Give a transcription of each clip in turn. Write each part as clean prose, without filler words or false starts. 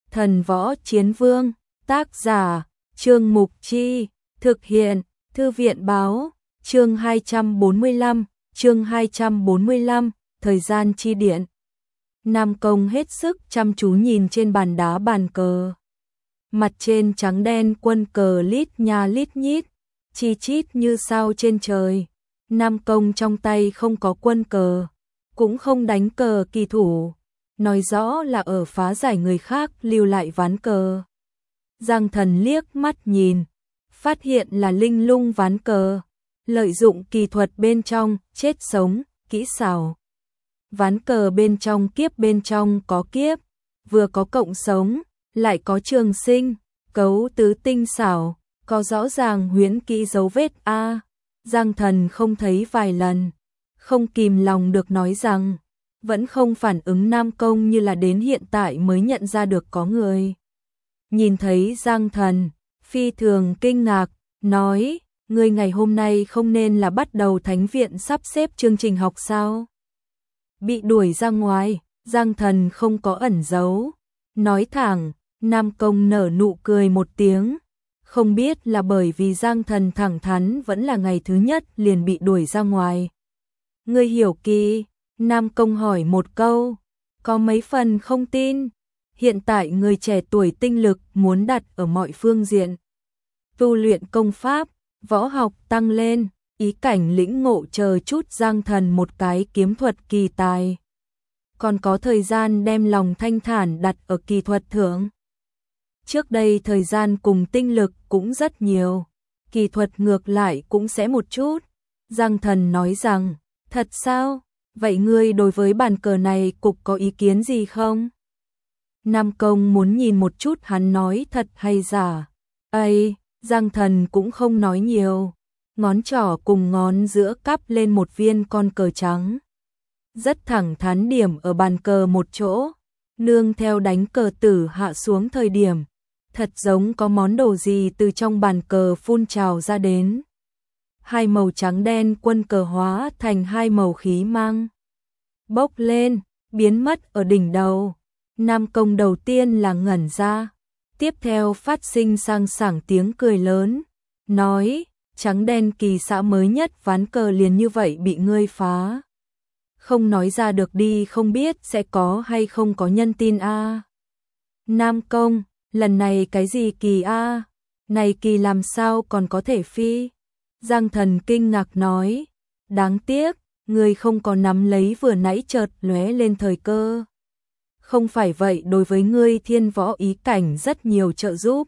Thần Võ Chiến Vương, tác giả, Trương Mục Chi, thực hiện, Thư viện báo, chương 245, thời gian chi điện. Nam Công hết sức chăm chú nhìn trên bàn đá bàn cờ. Mặt trên trắng đen quân cờ lít nha lít nhít, chi chít như sao trên trời. Nam Công trong tay không có quân cờ, cũng không đánh cờ kỳ thủ, nói rõ là ở phá giải người khác lưu lại ván cờ. Giang Thần liếc mắt nhìn, phát hiện là linh lung ván cờ, lợi dụng kỳ thuật bên trong, chết sống, kỹ xảo. Ván cờ bên trong kiếp bên trong có kiếp, vừa có cộng sống, lại có trường sinh, cấu tứ tinh xảo, có rõ ràng huyễn kỹ dấu vết a. Giang Thần không thấy vài lần, không kìm lòng được nói rằng, vẫn không phản ứng Nam Công như là đến hiện tại mới nhận ra được có người. Nhìn thấy Giang Thần, phi thường kinh ngạc, nói, ngươi ngày hôm nay không nên là bắt đầu thánh viện sắp xếp chương trình học sao? Bị đuổi ra ngoài, Giang Thần không có ẩn giấu, nói thẳng. Nam Công nở nụ cười một tiếng, không biết là bởi vì Giang Thần thẳng thắn vẫn là ngày thứ nhất liền bị đuổi ra ngoài. Ngươi hiểu kỳ, Nam Công hỏi một câu, có mấy phần không tin. Hiện tại người trẻ tuổi tinh lực muốn đặt ở mọi phương diện. Tu luyện công pháp, võ học tăng lên, ý cảnh lĩnh ngộ chờ chút Giang Thần một cái kiếm thuật kỳ tài. Còn có thời gian đem lòng thanh thản đặt ở kỳ thuật thượng. Trước đây thời gian cùng tinh lực cũng rất nhiều, kỳ thuật ngược lại cũng sẽ một chút. Giang Thần nói rằng, thật sao? Vậy ngươi đối với bàn cờ này cục có ý kiến gì không? Nam Công muốn nhìn một chút hắn nói thật hay giả. Ây, Giang Thần cũng không nói nhiều, ngón trỏ cùng ngón giữa cắp lên một viên con cờ trắng. Rất thẳng thắn điểm ở bàn cờ một chỗ, nương theo đánh cờ tử hạ xuống thời điểm. Thật giống có món đồ gì từ trong bàn cờ phun trào ra đến. Hai màu trắng đen quân cờ hóa thành hai màu khí mang. Bốc lên, biến mất ở đỉnh đầu. Nam Công đầu tiên là ngẩn ra. Tiếp theo phát sinh sang sảng tiếng cười lớn. Nói, trắng đen kỳ xã mới nhất ván cờ liền như vậy bị ngươi phá. Không nói ra được đi, không biết sẽ có hay không có nhân tin a. Nam Công, lần này cái gì kỳ a? Này kỳ làm sao còn có thể phi? Giang Thần kinh ngạc nói, đáng tiếc, người không có nắm lấy vừa nãy chợt lóe lên thời cơ. Không phải vậy đối với ngươi thiên võ ý cảnh rất nhiều trợ giúp.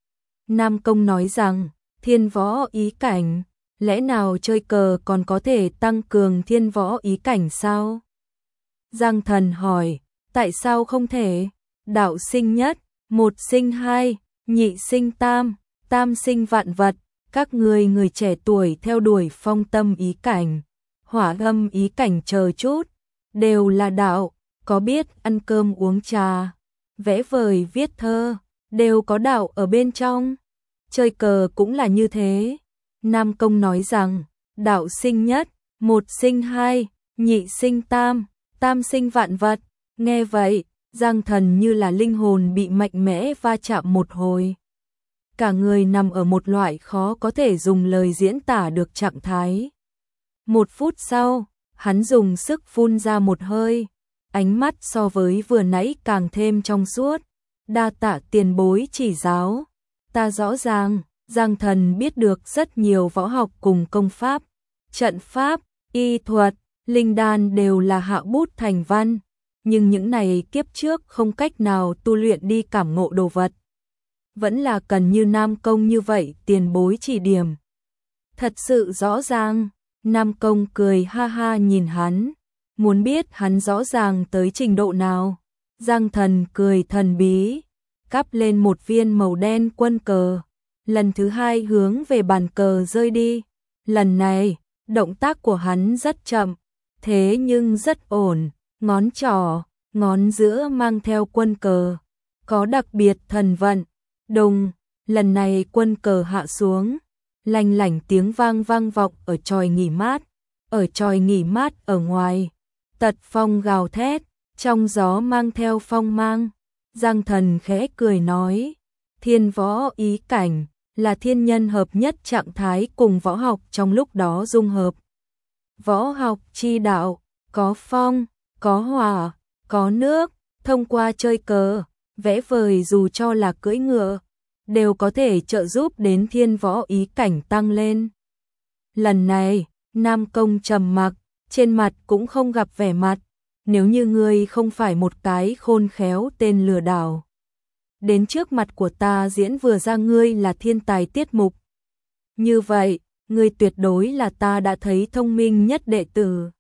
Nam Công nói rằng, thiên võ ý cảnh, lẽ nào chơi cờ còn có thể tăng cường thiên võ ý cảnh sao? Giang Thần hỏi, tại sao không thể? Đạo sinh nhất, một sinh hai, nhị sinh tam, tam sinh vạn vật, các người trẻ tuổi theo đuổi phong tâm ý cảnh, hỏa âm ý cảnh chờ chút, đều là đạo, có biết ăn cơm uống trà, vẽ vời viết thơ, đều có đạo ở bên trong. Chơi cờ cũng là như thế. Nam Công nói rằng, đạo sinh nhất, một sinh hai, nhị sinh tam, tam sinh vạn vật. Nghe vậy, Giang Thần như là linh hồn bị mạnh mẽ va chạm một hồi. Cả người nằm ở một loại khó có thể dùng lời diễn tả được trạng thái. Một phút sau, hắn dùng sức phun ra một hơi, ánh mắt so với vừa nãy càng thêm trong suốt. Đa tạ tiền bối chỉ giáo, ta rõ ràng. Giang Thần biết được rất nhiều võ học cùng công pháp, trận pháp, y thuật, linh đan đều là hạ bút thành văn, nhưng những này kiếp trước không cách nào tu luyện đi cảm ngộ đồ vật. Vẫn là cần như Nam Công như vậy tiền bối chỉ điểm. Thật sự rõ ràng, Nam Công cười ha ha nhìn hắn, muốn biết hắn rõ ràng tới trình độ nào. Giang Thần cười thần bí, cắp lên một viên màu đen quân cờ. Lần thứ hai hướng về bàn cờ rơi đi. Lần này, động tác của hắn rất chậm, thế nhưng rất ổn, ngón trỏ, ngón giữa mang theo quân cờ, có đặc biệt thần vận. Đùng, lần này quân cờ hạ xuống, lanh lảnh tiếng vang vang vọng ở chòi nghỉ mát. Ở chòi nghỉ mát ở ngoài, tật phong gào thét, trong gió mang theo phong mang. Giang Thần khẽ cười nói, thiên võ ý cảnh là thiên nhân hợp nhất trạng thái cùng võ học trong lúc đó dung hợp. Võ học chi đạo, có phong, có hỏa, có nước, thông qua chơi cờ, vẽ vời dù cho là cưỡi ngựa, đều có thể trợ giúp đến thiên võ ý cảnh tăng lên. Lần này, Nam Công trầm mặc, trên mặt cũng không gặp vẻ mặt, nếu như ngươi không phải một cái khôn khéo tên lừa đảo. Đến trước mặt của ta diễn vừa ra ngươi là thiên tài tiết mục. Như vậy, ngươi tuyệt đối là ta đã thấy thông minh nhất đệ tử.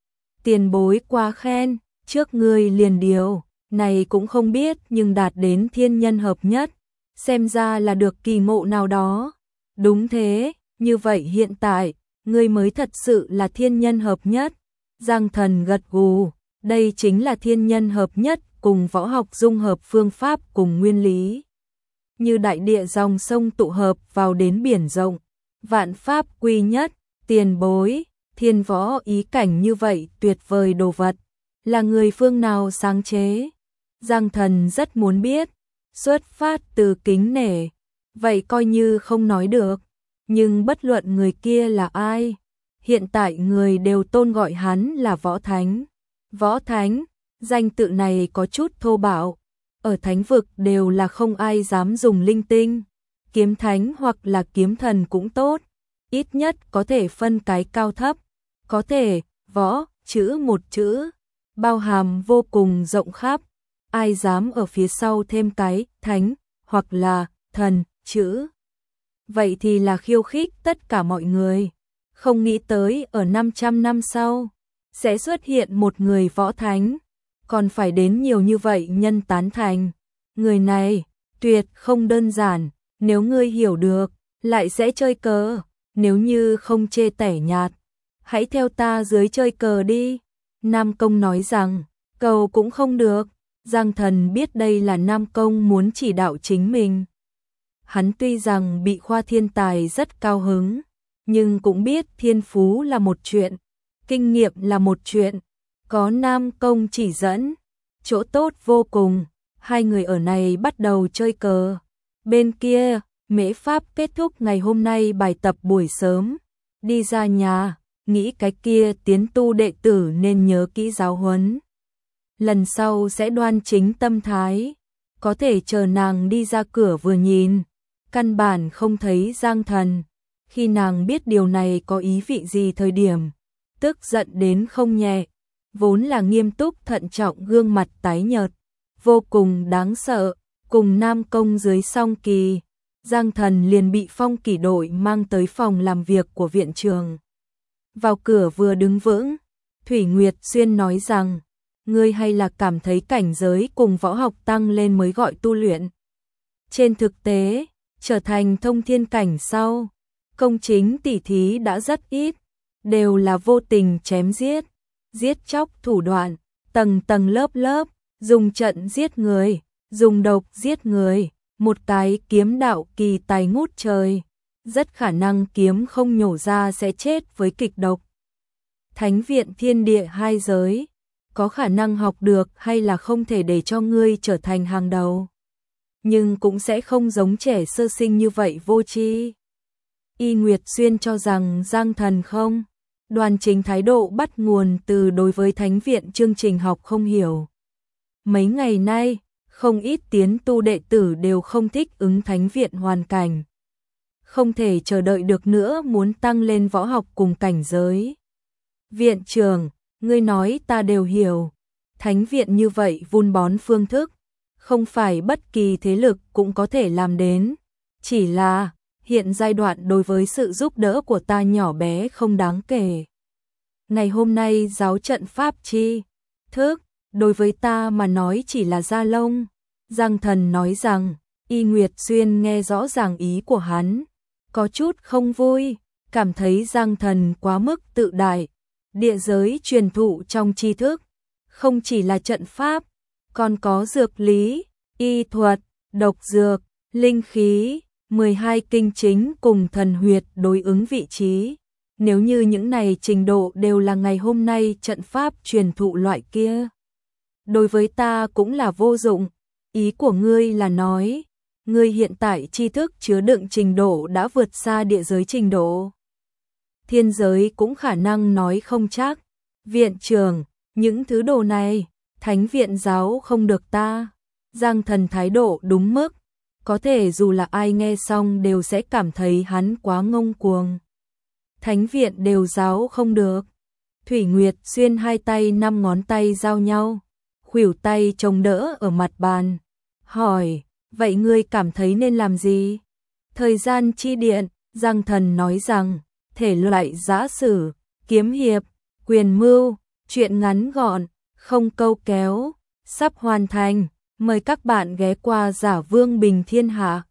Tiền bối quá khen, trước ngươi liền điều, này cũng không biết nhưng đạt đến thiên nhân hợp nhất, xem ra là được kỳ ngộ nào đó. Đúng thế, như vậy hiện tại, ngươi mới thật sự là thiên nhân hợp nhất. Giang Thần gật gù, đây chính là thiên nhân hợp nhất cùng võ học dung hợp phương pháp cùng nguyên lý. Như đại địa dòng sông tụ hợp vào đến biển rộng, vạn pháp quy nhất, tiền bối, thiên võ ý cảnh như vậy tuyệt vời đồ vật, là người phương nào sáng chế? Giang Thần rất muốn biết, xuất phát từ kính nể, vậy coi như không nói được, nhưng bất luận người kia là ai, hiện tại người đều tôn gọi hắn là Võ Thánh. Võ Thánh, danh tự này có chút thô bạo, ở thánh vực đều là không ai dám dùng linh tinh, kiếm thánh hoặc là kiếm thần cũng tốt, ít nhất có thể phân cái cao thấp, có thể, võ, chữ một chữ, bao hàm vô cùng rộng khắp, ai dám ở phía sau thêm cái thánh hoặc là thần chữ. Vậy thì là khiêu khích tất cả mọi người, không nghĩ tới ở 500 năm sau, sẽ xuất hiện một người võ thánh, còn phải đến nhiều như vậy nhân tán thành. Người này, tuyệt không đơn giản, nếu ngươi hiểu được, lại sẽ chơi cờ, nếu như không chê tẻ nhạt, hãy theo ta dưới chơi cờ đi. Nam Công nói rằng, cầu cũng không được, Giang Thần biết đây là Nam Công muốn chỉ đạo chính mình. Hắn tuy rằng bị khoa thiên tài rất cao hứng, nhưng cũng biết thiên phú là một chuyện, kinh nghiệm là một chuyện, có Nam Công chỉ dẫn, chỗ tốt vô cùng. Hai người ở này bắt đầu chơi cờ. Bên kia, Mễ Pháp kết thúc ngày hôm nay bài tập buổi sớm, đi ra nhà, nghĩ cái kia tiến tu đệ tử nên nhớ kỹ giáo huấn. Lần sau sẽ đoan chính tâm thái, có thể chờ nàng đi ra cửa vừa nhìn, căn bản không thấy Giang Thần. Khi nàng biết điều này có ý vị gì thời điểm, tức giận đến không nhẹ, vốn là nghiêm túc thận trọng gương mặt tái nhợt, vô cùng đáng sợ, cùng Nam Công dưới song kỳ, Giang Thần liền bị Phong Kỷ đội mang tới phòng làm việc của viện trường. Vào cửa vừa đứng vững, Thủy Nguyệt Xuyên nói rằng, ngươi hay là cảm thấy cảnh giới cùng võ học tăng lên mới gọi tu luyện. Trên thực tế, trở thành thông thiên cảnh sau, công chính tỉ thí đã rất ít, đều là vô tình chém giết, giết chóc thủ đoạn, tầng tầng lớp lớp, dùng trận giết người, dùng độc giết người, một cái kiếm đạo kỳ tài ngút trời, rất khả năng kiếm không nhổ ra sẽ chết với kịch độc. Thánh viện thiên địa hai giới, có khả năng học được hay là không thể để cho ngươi trở thành hàng đầu, nhưng cũng sẽ không giống trẻ sơ sinh như vậy vô tri. Y Nguyệt Xuyên cho rằng Giang Thần không đoan chính thái độ bắt nguồn từ đối với thánh viện chương trình học không hiểu. Mấy ngày nay, không ít tiến tu đệ tử đều không thích ứng thánh viện hoàn cảnh. Không thể chờ đợi được nữa muốn tăng lên võ học cùng cảnh giới. Viện trưởng, ngươi nói ta đều hiểu. Thánh viện như vậy vun bón phương thức, không phải bất kỳ thế lực cũng có thể làm đến. Chỉ là, hiện giai đoạn đối với sự giúp đỡ của ta nhỏ bé không đáng kể. Ngày hôm nay giáo trận pháp chi thức, đối với ta mà nói chỉ là da lông. Giang Thần nói rằng, Y Nguyệt Xuyên nghe rõ ràng ý của hắn, có chút không vui, cảm thấy Giang Thần quá mức tự đại. Địa giới truyền thụ trong tri thức, không chỉ là trận pháp, còn có dược lý, y thuật, độc dược, linh khí, 12 kinh chính cùng thần huyệt đối ứng vị trí. Nếu như những này trình độ đều là ngày hôm nay trận pháp truyền thụ loại kia, đối với ta cũng là vô dụng. Ý của ngươi là nói, ngươi hiện tại tri thức chứa đựng trình độ đã vượt xa địa giới trình độ. Thiên giới cũng khả năng nói không chắc. Viện trưởng, những thứ đồ này, Thánh viện giáo không được ta. Giang Thần thái độ đúng mức, có thể dù là ai nghe xong đều sẽ cảm thấy hắn quá ngông cuồng. Thánh viện đều giáo không được. Thủy Nguyệt Xuyên hai tay 5 ngón tay giao nhau, khuỷu tay chống đỡ ở mặt bàn, hỏi, vậy ngươi cảm thấy nên làm gì? Thời gian chi điện, Giang Thần nói rằng, thể loại giã sử, kiếm hiệp, quyền mưu, chuyện ngắn gọn, không câu kéo, sắp hoàn thành, mời các bạn ghé qua Giả Vương Bình Thiên Hạ.